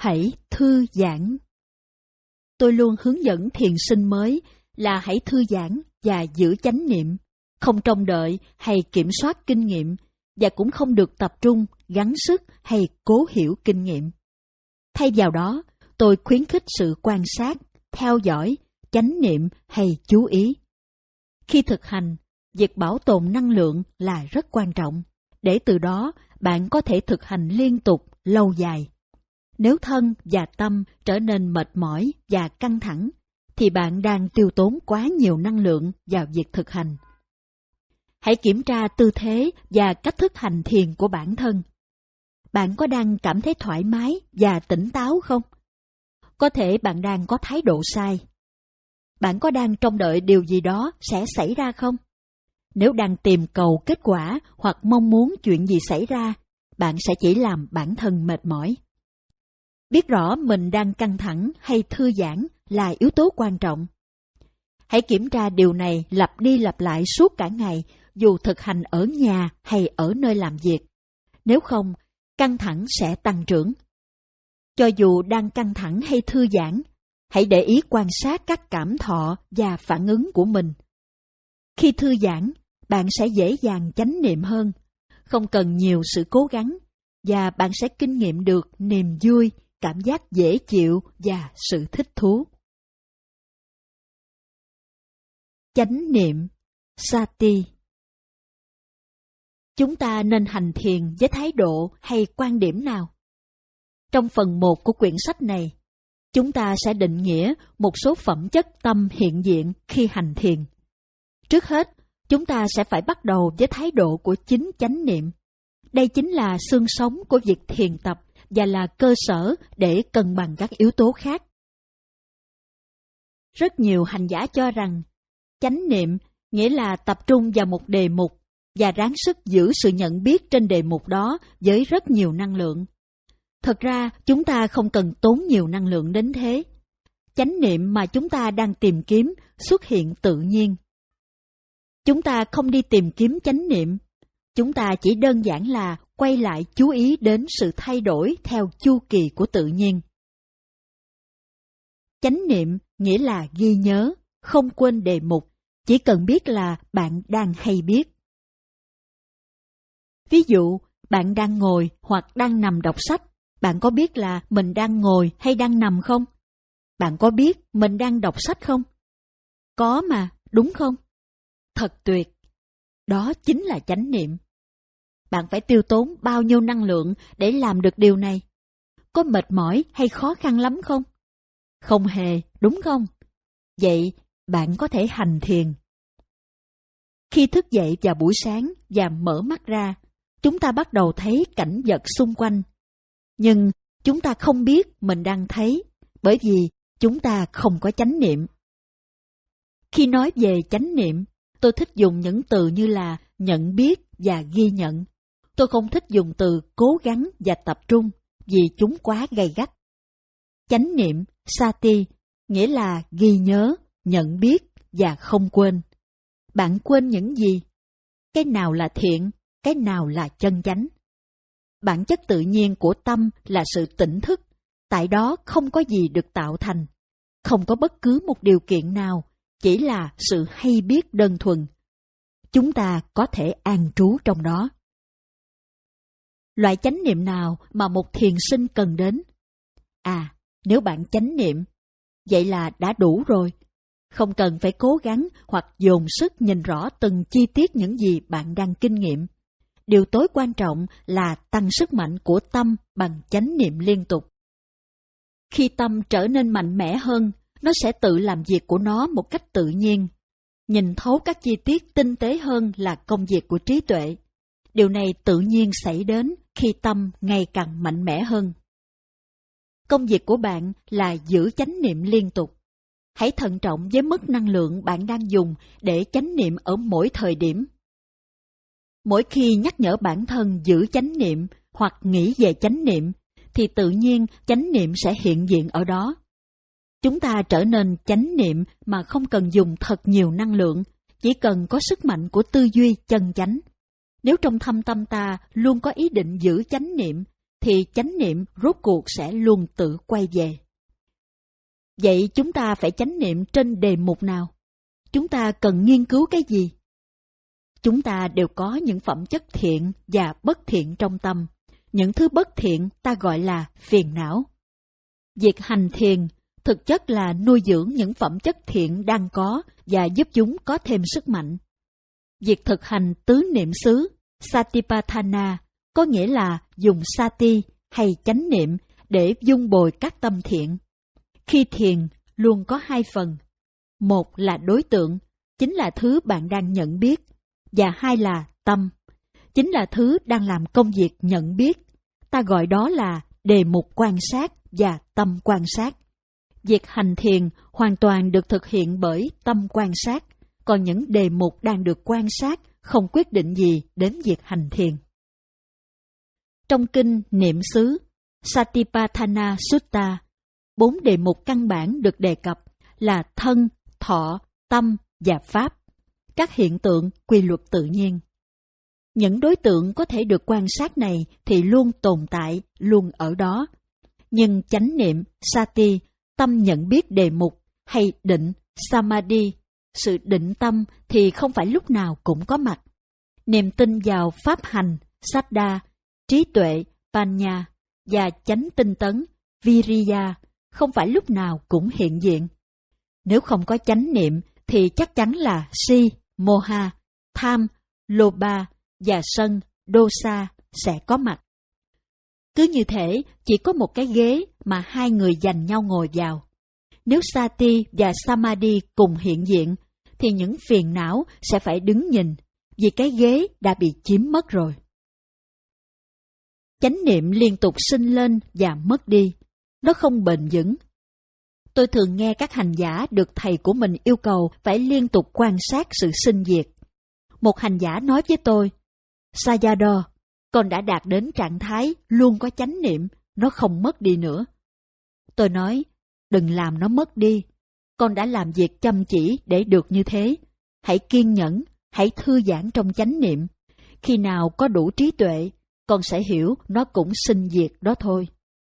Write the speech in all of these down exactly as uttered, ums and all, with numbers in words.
hãy thư giãn. Tôi luôn hướng dẫn thiền sinh mới là hãy thư giãn và giữ chánh niệm, không trông đợi hay kiểm soát kinh nghiệm, và cũng không được tập trung, gắng sức hay cố hiểu kinh nghiệm. Thay vào đó, tôi khuyến khích sự quan sát, theo dõi, chánh niệm hay chú ý. Khi thực hành, việc bảo tồn năng lượng là rất quan trọng, để từ đó bạn có thể thực hành liên tục, lâu dài. Nếu thân và tâm trở nên mệt mỏi và căng thẳng, thì bạn đang tiêu tốn quá nhiều năng lượng vào việc thực hành. Hãy kiểm tra tư thế và cách thức hành thiền của bản thân. Bạn có đang cảm thấy thoải mái và tỉnh táo không? Có thể bạn đang có thái độ sai. Bạn có đang trông đợi điều gì đó sẽ xảy ra không? Nếu đang tìm cầu kết quả hoặc mong muốn chuyện gì xảy ra, bạn sẽ chỉ làm bản thân mệt mỏi. Biết rõ mình đang căng thẳng hay thư giãn là yếu tố quan trọng. Hãy kiểm tra điều này lặp đi lặp lại suốt cả ngày, dù thực hành ở nhà hay ở nơi làm việc. Nếu không, căng thẳng sẽ tăng trưởng. Cho dù đang căng thẳng hay thư giãn, hãy để ý quan sát các cảm thọ và phản ứng của mình. Khi thư giãn, bạn sẽ dễ dàng chánh niệm hơn, không cần nhiều sự cố gắng, và bạn sẽ kinh nghiệm được niềm vui, cảm giác dễ chịu và sự thích thú. Chánh niệm, Sati. Chúng ta nên hành thiền với thái độ hay quan điểm nào? Trong phần một của quyển sách này, chúng ta sẽ định nghĩa một số phẩm chất tâm hiện diện khi hành thiền. Trước hết, chúng ta sẽ phải bắt đầu với thái độ của chính chánh niệm. Đây chính là xương sống của việc thiền tập và là cơ sở để cân bằng các yếu tố khác. Rất nhiều hành giả cho rằng chánh niệm nghĩa là tập trung vào một đề mục và ráng sức giữ sự nhận biết trên đề mục đó với rất nhiều năng lượng. Thật ra, chúng ta không cần tốn nhiều năng lượng đến thế. Chánh niệm mà chúng ta đang tìm kiếm xuất hiện tự nhiên. Chúng ta không đi tìm kiếm chánh niệm. Chúng ta chỉ đơn giản là quay lại chú ý đến sự thay đổi theo chu kỳ của tự nhiên. Chánh niệm nghĩa là ghi nhớ, không quên đề mục, chỉ cần biết là bạn đang hay biết. Ví dụ, bạn đang ngồi hoặc đang nằm đọc sách, bạn có biết là mình đang ngồi hay đang nằm không? Bạn có biết mình đang đọc sách không? Có mà, đúng không? Thật tuyệt! Đó chính là chánh niệm. Bạn phải tiêu tốn bao nhiêu năng lượng để làm được điều này? Có mệt mỏi hay khó khăn lắm không? Không hề, đúng không? Vậy, bạn có thể hành thiền. Khi thức dậy vào buổi sáng và mở mắt ra, chúng ta bắt đầu thấy cảnh vật xung quanh. Nhưng chúng ta không biết mình đang thấy, bởi vì chúng ta không có chánh niệm. Khi nói về chánh niệm, tôi thích dùng những từ như là nhận biết và ghi nhận. Tôi không thích dùng từ cố gắng và tập trung, vì chúng quá gay gắt. Chánh niệm, Sati, nghĩa là ghi nhớ, nhận biết và không quên. Bạn quên những gì? Cái nào là thiện, cái nào là chân chánh? Bản chất tự nhiên của tâm là sự tỉnh thức, tại đó không có gì được tạo thành, không có bất cứ một điều kiện nào, chỉ là sự hay biết đơn thuần. Chúng ta có thể an trú trong đó. Loại chánh niệm nào mà một thiền sinh cần đến? À, nếu bạn chánh niệm, vậy là đã đủ rồi. Không cần phải cố gắng hoặc dồn sức nhìn rõ từng chi tiết những gì bạn đang kinh nghiệm. Điều tối quan trọng là tăng sức mạnh của tâm bằng chánh niệm liên tục. Khi tâm trở nên mạnh mẽ hơn, nó sẽ tự làm việc của nó một cách tự nhiên. Nhìn thấu các chi tiết tinh tế hơn là công việc của trí tuệ. Điều này tự nhiên xảy đến khi tâm ngày càng mạnh mẽ hơn. Công việc của bạn là giữ chánh niệm liên tục. Hãy thận trọng với mức năng lượng bạn đang dùng để chánh niệm ở mỗi thời điểm. Mỗi khi nhắc nhở bản thân giữ chánh niệm hoặc nghĩ về chánh niệm, thì tự nhiên chánh niệm sẽ hiện diện ở đó. Chúng ta trở nên chánh niệm mà không cần dùng thật nhiều năng lượng, chỉ cần có sức mạnh của tư duy chân chánh. Nếu trong thâm tâm ta luôn có ý định giữ chánh niệm, thì chánh niệm rốt cuộc sẽ luôn tự quay về. Vậy chúng ta phải chánh niệm trên đề mục nào? Chúng ta cần nghiên cứu cái gì? Chúng ta đều có những phẩm chất thiện và bất thiện trong tâm. Những thứ bất thiện ta gọi là phiền não. Việc hành thiền thực chất là nuôi dưỡng những phẩm chất thiện đang có và giúp chúng có thêm sức mạnh. Việc thực hành tứ niệm xứ, Satipatthana, có nghĩa là dùng sati hay chánh niệm để dung bồi các tâm thiện. Khi thiền luôn có hai phần. Một là đối tượng, chính là thứ bạn đang nhận biết, và hai là tâm, chính là thứ đang làm công việc nhận biết. Ta gọi đó là đề mục quan sát và tâm quan sát. Việc hành thiền hoàn toàn được thực hiện bởi tâm quan sát, còn những đề mục đang được quan sát không quyết định gì đến việc hành thiền. Trong kinh Niệm xứ Satipatthana Sutta, bốn đề mục căn bản được đề cập là thân, thọ, tâm và pháp, các hiện tượng quy luật tự nhiên. Những đối tượng có thể được quan sát này thì luôn tồn tại, luôn ở đó. Nhưng chánh niệm, sati, tâm nhận biết đề mục, hay định, samadhi, sự định tâm thì không phải lúc nào cũng có mặt. Niềm tin vào pháp hành, saddha, trí tuệ, panya và chánh tinh tấn, viriya, không phải lúc nào cũng hiện diện. Nếu không có chánh niệm thì chắc chắn là si, moha, tham, lobha và sân, dosa sẽ có mặt. Cứ như thế, chỉ có một cái ghế mà hai người giành nhau ngồi vào. Nếu sati và samadhi cùng hiện diện, thì những phiền não sẽ phải đứng nhìn, vì cái ghế đã bị chiếm mất rồi. Chánh niệm liên tục sinh lên và mất đi, nó không bền vững. Tôi thường nghe các hành giả được thầy của mình yêu cầu phải liên tục quan sát sự sinh diệt. Một hành giả nói với tôi, Sayadaw, con đã đạt đến trạng thái luôn có chánh niệm, nó không mất đi nữa. Tôi nói, đừng làm nó mất đi. Con đã làm việc chăm chỉ để được như thế. Hãy kiên nhẫn, hãy thư giãn trong chánh niệm. Khi nào có đủ trí tuệ, con sẽ hiểu nó cũng sinh diệt đó thôi.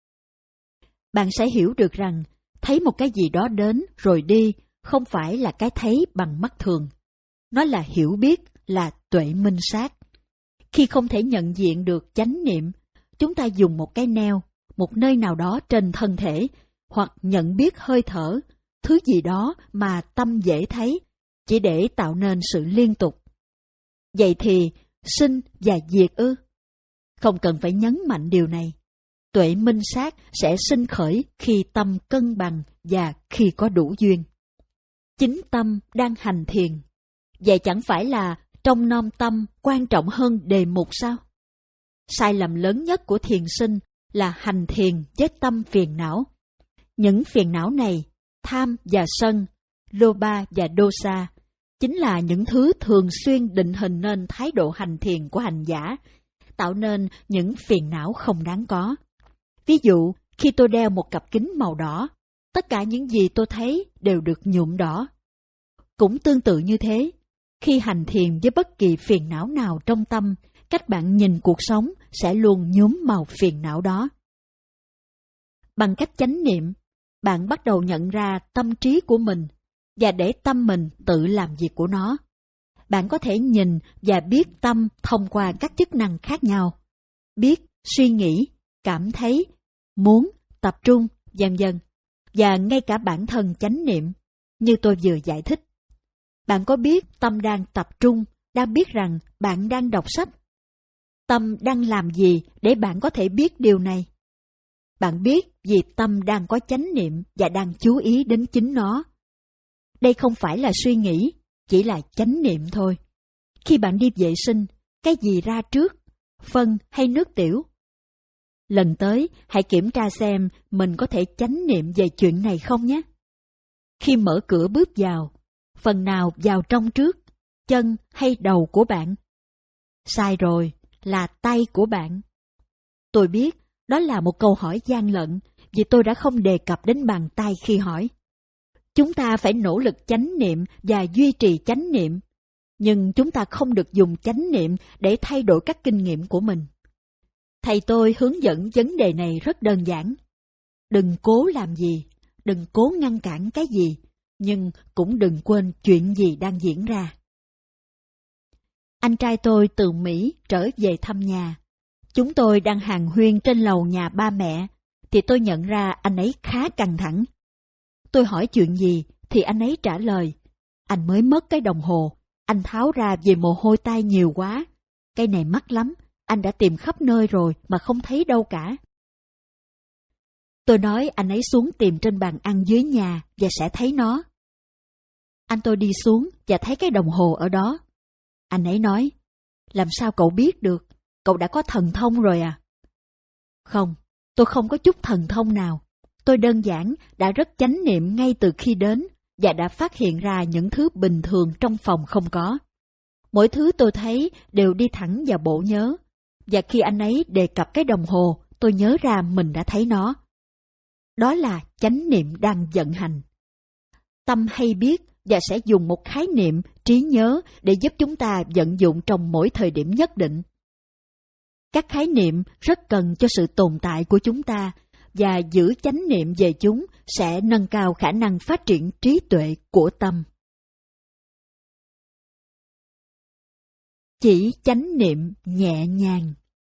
Bạn sẽ hiểu được rằng, thấy một cái gì đó đến rồi đi, không phải là cái thấy bằng mắt thường. Nó là hiểu biết, là tuệ minh sát. Khi không thể nhận diện được chánh niệm, chúng ta dùng một cái neo, một nơi nào đó trên thân thể, hoặc nhận biết hơi thở, thứ gì đó mà tâm dễ thấy, chỉ để tạo nên sự liên tục. Vậy thì, sinh và diệt ư? Không cần phải nhấn mạnh điều này. Tuệ minh sát sẽ sinh khởi khi tâm cân bằng và khi có đủ duyên. Chính tâm đang hành thiền. Vậy chẳng phải là trong nom tâm quan trọng hơn đề mục sao? Sai lầm lớn nhất của thiền sinh là hành thiền với tâm phiền não. Những phiền não này, tham và sân, lobha và dosa, chính là những thứ thường xuyên định hình nên thái độ hành thiền của hành giả, tạo nên những phiền não không đáng có. Ví dụ, khi tôi đeo một cặp kính màu đỏ, tất cả những gì tôi thấy đều được nhuộm đỏ. Cũng tương tự như thế, khi hành thiền với bất kỳ phiền não nào trong tâm, cách bạn nhìn cuộc sống sẽ luôn nhuốm màu phiền não đó. Bằng cách chánh niệm, bạn bắt đầu nhận ra tâm trí của mình và để tâm mình tự làm việc của nó. Bạn có thể nhìn và biết tâm thông qua các chức năng khác nhau. Biết, suy nghĩ, cảm thấy, muốn, tập trung, vân vân, và ngay cả bản thân chánh niệm, như tôi vừa giải thích. Bạn có biết tâm đang tập trung, đang biết rằng bạn đang đọc sách? Tâm đang làm gì để bạn có thể biết điều này? Bạn biết vì tâm đang có chánh niệm và đang chú ý đến chính nó. Đây không phải là suy nghĩ, chỉ là chánh niệm thôi. Khi bạn đi vệ sinh, cái gì ra trước, phân hay nước tiểu? Lần tới, hãy kiểm tra xem mình có thể chánh niệm về chuyện này không nhé. Khi mở cửa bước vào, phần nào vào trong trước, chân hay đầu của bạn? Sai rồi, là tay của bạn. Tôi biết, đó là một câu hỏi gian lận, vì tôi đã không đề cập đến bàn tay khi hỏi. Chúng ta phải nỗ lực chánh niệm và duy trì chánh niệm, nhưng chúng ta không được dùng chánh niệm để thay đổi các kinh nghiệm của mình. Thầy tôi hướng dẫn vấn đề này rất đơn giản. Đừng cố làm gì, đừng cố ngăn cản cái gì, nhưng cũng đừng quên chuyện gì đang diễn ra. Anh trai tôi từ Mỹ trở về thăm nhà. Chúng tôi đang hàn huyên trên lầu nhà ba mẹ, thì tôi nhận ra anh ấy khá căng thẳng. Tôi hỏi chuyện gì, thì anh ấy trả lời, anh mới mất cái đồng hồ, anh tháo ra vì mồ hôi tay nhiều quá. Cái này mắc lắm, anh đã tìm khắp nơi rồi mà không thấy đâu cả. Tôi nói anh ấy xuống tìm trên bàn ăn dưới nhà và sẽ thấy nó. Anh tôi đi xuống và thấy cái đồng hồ ở đó. Anh ấy nói, làm sao cậu biết được, cậu đã có thần thông rồi à? Không, tôi không có chút thần thông nào. Tôi đơn giản đã rất chánh niệm ngay từ khi đến và đã phát hiện ra những thứ bình thường trong phòng không có. Mỗi thứ tôi thấy đều đi thẳng vào bộ nhớ. Và khi anh ấy đề cập cái đồng hồ, tôi nhớ ra mình đã thấy nó. Đó là chánh niệm đang vận hành. Tâm hay biết và sẽ dùng một khái niệm, trí nhớ để giúp chúng ta vận dụng trong mỗi thời điểm nhất định. Các khái niệm rất cần cho sự tồn tại của chúng ta, và giữ chánh niệm về chúng sẽ nâng cao khả năng phát triển trí tuệ của tâm. Chỉ chánh niệm nhẹ nhàng.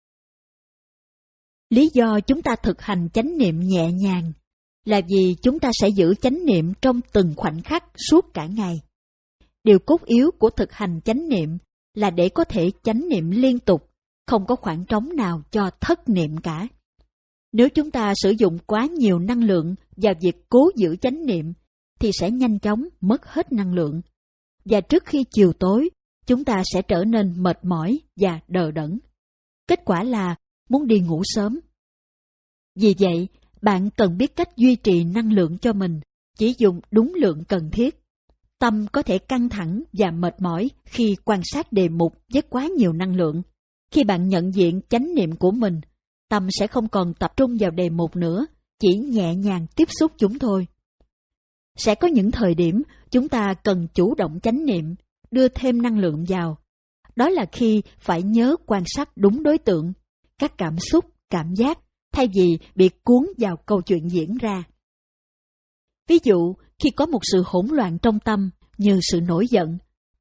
Lý do chúng ta thực hành chánh niệm nhẹ nhàng là vì chúng ta sẽ giữ chánh niệm trong từng khoảnh khắc suốt cả ngày. Điều cốt yếu của thực hành chánh niệm là để có thể chánh niệm liên tục, không có khoảng trống nào cho thất niệm cả. Nếu chúng ta sử dụng quá nhiều năng lượng vào việc cố giữ chánh niệm, thì sẽ nhanh chóng mất hết năng lượng. Và trước khi chiều tối, chúng ta sẽ trở nên mệt mỏi và đờ đẫn. Kết quả là muốn đi ngủ sớm. Vì vậy, bạn cần biết cách duy trì năng lượng cho mình, chỉ dùng đúng lượng cần thiết. Tâm có thể căng thẳng và mệt mỏi khi quan sát đề mục với quá nhiều năng lượng. Khi bạn nhận diện chánh niệm của mình, tâm sẽ không còn tập trung vào đề mục nữa, chỉ nhẹ nhàng tiếp xúc chúng thôi. Sẽ có những thời điểm chúng ta cần chủ động chánh niệm, đưa thêm năng lượng vào. Đó là khi phải nhớ quan sát đúng đối tượng, các cảm xúc, cảm giác, thay vì bị cuốn vào câu chuyện diễn ra. Ví dụ, khi có một sự hỗn loạn trong tâm như sự nổi giận.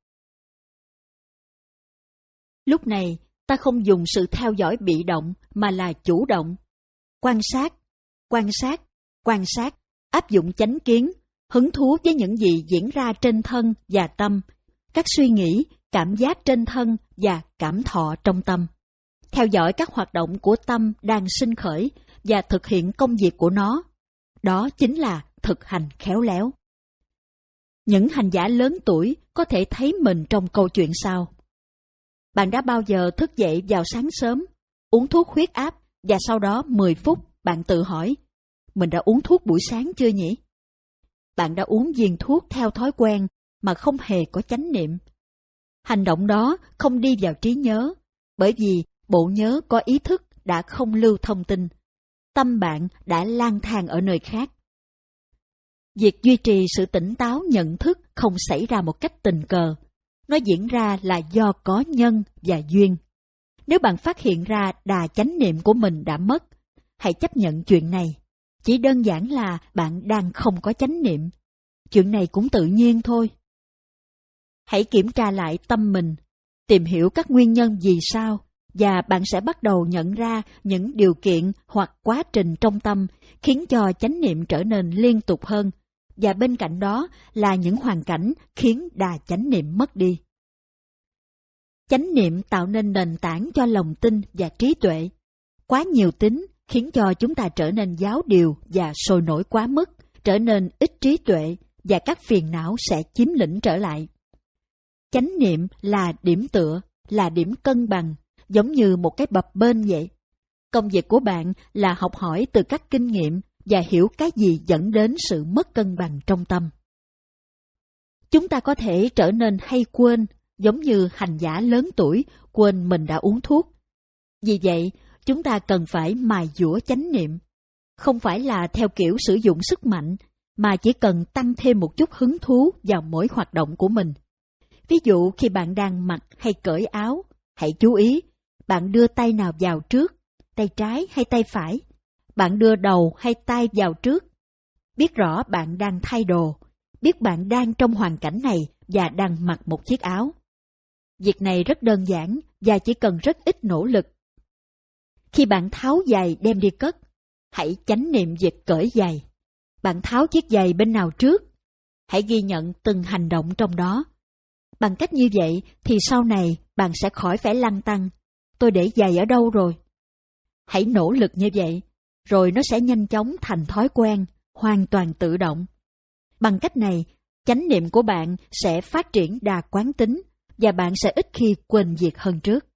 Lúc này, ta không dùng sự theo dõi bị động mà là chủ động. Quan sát, quan sát, quan sát, áp dụng chánh kiến, hứng thú với những gì diễn ra trên thân và tâm, các suy nghĩ, cảm giác trên thân và cảm thọ trong tâm. Theo dõi các hoạt động của tâm đang sinh khởi và thực hiện công việc của nó. Đó chính là thực hành khéo léo. Những hành giả lớn tuổi có thể thấy mình trong câu chuyện sau. Bạn đã bao giờ thức dậy vào sáng sớm, uống thuốc huyết áp và sau đó mười phút bạn tự hỏi, mình đã uống thuốc buổi sáng chưa nhỉ? Bạn đã uống viên thuốc theo thói quen mà không hề có chánh niệm. Hành động đó không đi vào trí nhớ, bởi vì bộ nhớ có ý thức đã không lưu thông tin. Tâm bạn đã lang thang ở nơi khác. Việc duy trì sự tỉnh táo nhận thức không xảy ra một cách tình cờ. Nó diễn ra là do có nhân và duyên. Nếu bạn phát hiện ra đà chánh niệm của mình đã mất, hãy chấp nhận chuyện này. Chỉ đơn giản là bạn đang không có chánh niệm. Chuyện này cũng tự nhiên thôi. Hãy kiểm tra lại tâm mình, tìm hiểu các nguyên nhân vì sao, và bạn sẽ bắt đầu nhận ra những điều kiện hoặc quá trình trong tâm khiến cho chánh niệm trở nên liên tục hơn, và bên cạnh đó là những hoàn cảnh khiến đà chánh niệm mất đi. Chánh niệm tạo nên nền tảng cho lòng tin và trí tuệ. Quá nhiều tín khiến cho chúng ta trở nên giáo điều và sôi nổi quá mức, trở nên ít trí tuệ và các phiền não sẽ chiếm lĩnh trở lại. Chánh niệm là điểm tựa, là điểm cân bằng, giống như một cái bập bênh vậy. Công việc của bạn là học hỏi từ các kinh nghiệm và hiểu cái gì dẫn đến sự mất cân bằng trong tâm. Chúng ta có thể trở nên hay quên, giống như hành giả lớn tuổi quên mình đã uống thuốc. Vì vậy, chúng ta cần phải mài dũa chánh niệm. Không phải là theo kiểu sử dụng sức mạnh, mà chỉ cần tăng thêm một chút hứng thú vào mỗi hoạt động của mình. Ví dụ khi bạn đang mặc hay cởi áo, hãy chú ý, bạn đưa tay nào vào trước, tay trái hay tay phải? Bạn đưa đầu hay tay vào trước? Biết rõ bạn đang thay đồ, biết bạn đang trong hoàn cảnh này và đang mặc một chiếc áo. Việc này rất đơn giản và chỉ cần rất ít nỗ lực. Khi bạn tháo giày đem đi cất, hãy chánh niệm việc cởi giày. Bạn tháo chiếc giày bên nào trước? Hãy ghi nhận từng hành động trong đó. Bằng cách như vậy thì sau này bạn sẽ khỏi phải lăn tăn. Tôi để giày ở đâu rồi? Hãy nỗ lực như vậy, rồi nó sẽ nhanh chóng thành thói quen, hoàn toàn tự động. Bằng cách này, chánh niệm của bạn sẽ phát triển đà quán tính và bạn sẽ ít khi quên việc hơn trước.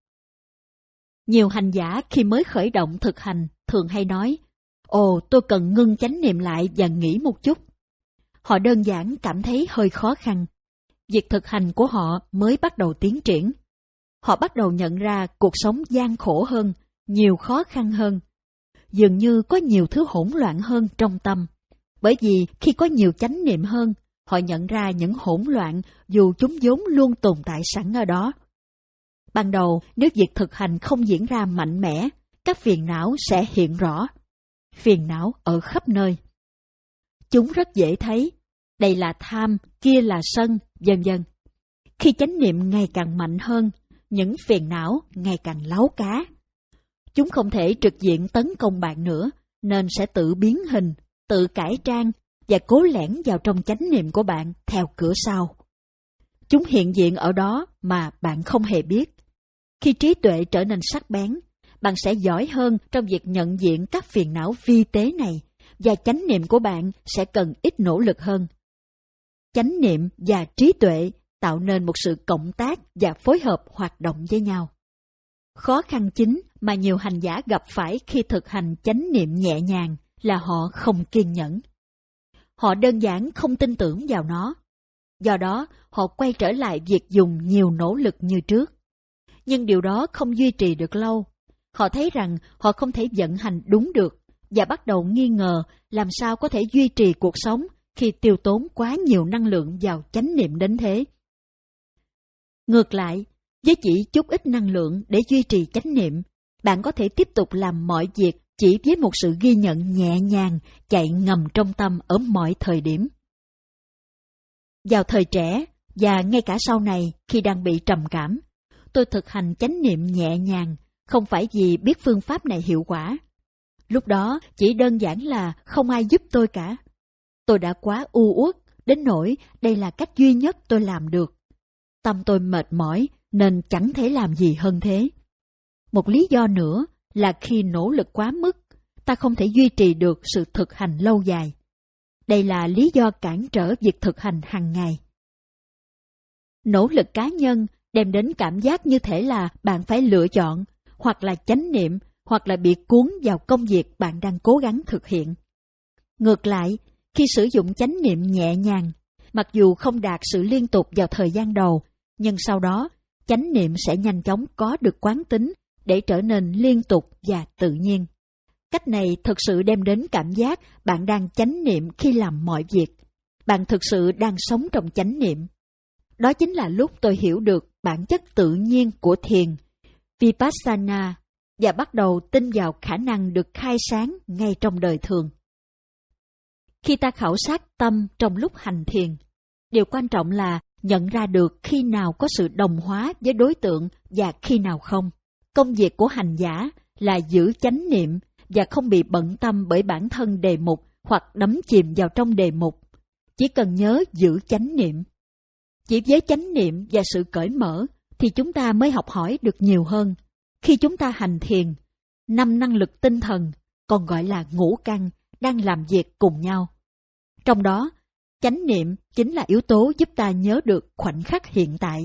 Nhiều hành giả khi mới khởi động thực hành thường hay nói, ồ, tôi cần ngưng chánh niệm lại và nghỉ một chút. Họ đơn giản cảm thấy hơi khó khăn. Việc thực hành của họ mới bắt đầu tiến triển. Họ bắt đầu nhận ra cuộc sống gian khổ hơn, nhiều khó khăn hơn. Dường như có nhiều thứ hỗn loạn hơn trong tâm. Bởi vì khi có nhiều chánh niệm hơn, họ nhận ra những hỗn loạn dù chúng vốn luôn tồn tại sẵn ở đó. Ban đầu, nếu việc thực hành không diễn ra mạnh mẽ, các phiền não sẽ hiện rõ. Phiền não ở khắp nơi. Chúng rất dễ thấy. Đây là tham, kia là sân, vân vân. Khi chánh niệm ngày càng mạnh hơn, những phiền não ngày càng láu cá. Chúng không thể trực diện tấn công bạn nữa, nên sẽ tự biến hình, tự cải trang và cố lẻn vào trong chánh niệm của bạn theo cửa sau. Chúng hiện diện ở đó mà bạn không hề biết. Khi trí tuệ trở nên sắc bén, bạn sẽ giỏi hơn trong việc nhận diện các phiền não vi tế này và chánh niệm của bạn sẽ cần ít nỗ lực hơn. Chánh niệm và trí tuệ tạo nên một sự cộng tác và phối hợp hoạt động với nhau. Khó khăn chính mà nhiều hành giả gặp phải khi thực hành chánh niệm nhẹ nhàng là họ không kiên nhẫn. Họ đơn giản không tin tưởng vào nó. Do đó, họ quay trở lại việc dùng nhiều nỗ lực như trước. Nhưng điều đó không duy trì được lâu. Họ thấy rằng họ không thể vận hành đúng được và bắt đầu nghi ngờ làm sao có thể duy trì cuộc sống khi tiêu tốn quá nhiều năng lượng vào chánh niệm đến thế. Ngược lại, với chỉ chút ít năng lượng để duy trì chánh niệm, bạn có thể tiếp tục làm mọi việc chỉ với một sự ghi nhận nhẹ nhàng chạy ngầm trong tâm ở mọi thời điểm. Vào thời trẻ và ngay cả sau này khi đang bị trầm cảm, tôi thực hành chánh niệm nhẹ nhàng, không phải vì biết phương pháp này hiệu quả. Lúc đó chỉ đơn giản là không ai giúp tôi cả. Tôi đã quá u uất đến nỗi đây là cách duy nhất tôi làm được. Tâm tôi mệt mỏi nên chẳng thể làm gì hơn thế. Một lý do nữa là khi nỗ lực quá mức, ta không thể duy trì được sự thực hành lâu dài. Đây là lý do cản trở việc thực hành hàng ngày. Nỗ lực cá nhân đem đến cảm giác như thể là bạn phải lựa chọn, hoặc là chánh niệm, hoặc là bị cuốn vào công việc bạn đang cố gắng thực hiện. Ngược lại, khi sử dụng chánh niệm nhẹ nhàng, mặc dù không đạt sự liên tục vào thời gian đầu, nhưng sau đó, chánh niệm sẽ nhanh chóng có được quán tính để trở nên liên tục và tự nhiên. Cách này thực sự đem đến cảm giác bạn đang chánh niệm khi làm mọi việc. Bạn thực sự đang sống trong chánh niệm. Đó chính là lúc tôi hiểu được bản chất tự nhiên của thiền, Vipassana, và bắt đầu tin vào khả năng được khai sáng ngay trong đời thường. Khi ta khảo sát tâm trong lúc hành thiền, điều quan trọng là nhận ra được khi nào có sự đồng hóa với đối tượng và khi nào không. Công việc của hành giả là giữ chánh niệm và không bị bận tâm bởi bản thân đề mục hoặc đắm chìm vào trong đề mục. Chỉ cần nhớ giữ chánh niệm. Chỉ với chánh niệm và sự cởi mở thì chúng ta mới học hỏi được nhiều hơn. Khi chúng ta hành thiền, năm năng lực tinh thần, còn gọi là ngũ căn, đang làm việc cùng nhau. Trong đó, chánh niệm chính là yếu tố giúp ta nhớ được khoảnh khắc hiện tại.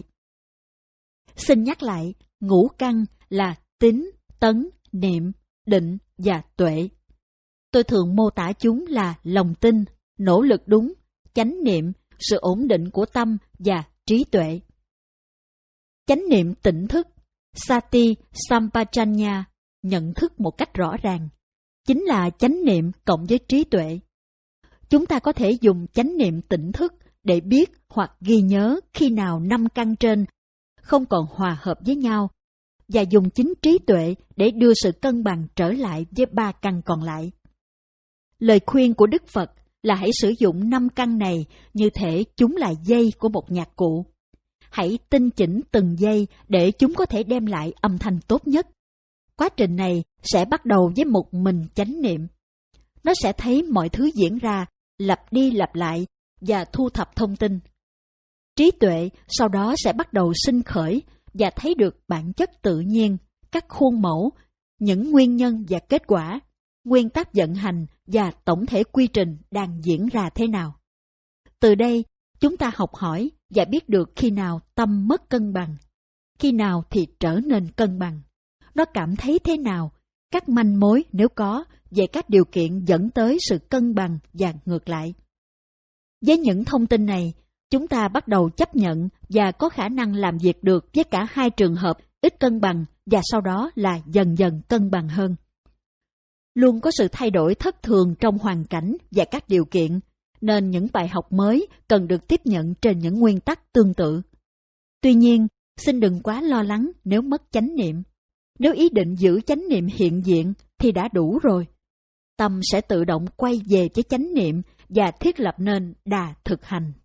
Xin nhắc lại, ngũ căn là tín, tấn, niệm, định và tuệ. Tôi thường mô tả chúng là lòng tin, nỗ lực đúng, chánh niệm, sự ổn định của tâm và trí tuệ. Chánh niệm tỉnh thức, Sati Sampajanya, nhận thức một cách rõ ràng, chính là chánh niệm cộng với trí tuệ. Chúng ta có thể dùng chánh niệm tỉnh thức để biết hoặc ghi nhớ khi nào năm căn trên không còn hòa hợp với nhau, và dùng chính trí tuệ để đưa sự cân bằng trở lại với ba căn còn lại. Lời khuyên của Đức Phật là hãy sử dụng năm căn này như thể chúng là dây của một nhạc cụ. Hãy tinh chỉnh từng dây để chúng có thể đem lại âm thanh tốt nhất. Quá trình này sẽ bắt đầu với một mình chánh niệm. Nó sẽ thấy mọi thứ diễn ra, lặp đi lặp lại và thu thập thông tin. Trí tuệ sau đó sẽ bắt đầu sinh khởi và thấy được bản chất tự nhiên, các khuôn mẫu, những nguyên nhân và kết quả, nguyên tắc vận hành và tổng thể quy trình đang diễn ra thế nào. Từ đây, chúng ta học hỏi và biết được khi nào tâm mất cân bằng, khi nào thì trở nên cân bằng. Nó cảm thấy thế nào, các manh mối nếu có về các điều kiện dẫn tới sự cân bằng và ngược lại. Với những thông tin này, chúng ta bắt đầu chấp nhận và có khả năng làm việc được với cả hai trường hợp ít cân bằng và sau đó là dần dần cân bằng hơn. Luôn có sự thay đổi thất thường trong hoàn cảnh và các điều kiện, nên những bài học mới cần được tiếp nhận trên những nguyên tắc tương tự. Tuy nhiên, xin đừng quá lo lắng nếu mất chánh niệm. Nếu ý định giữ chánh niệm hiện diện thì đã đủ rồi. Tâm sẽ tự động quay về với chánh niệm và thiết lập nên đà thực hành.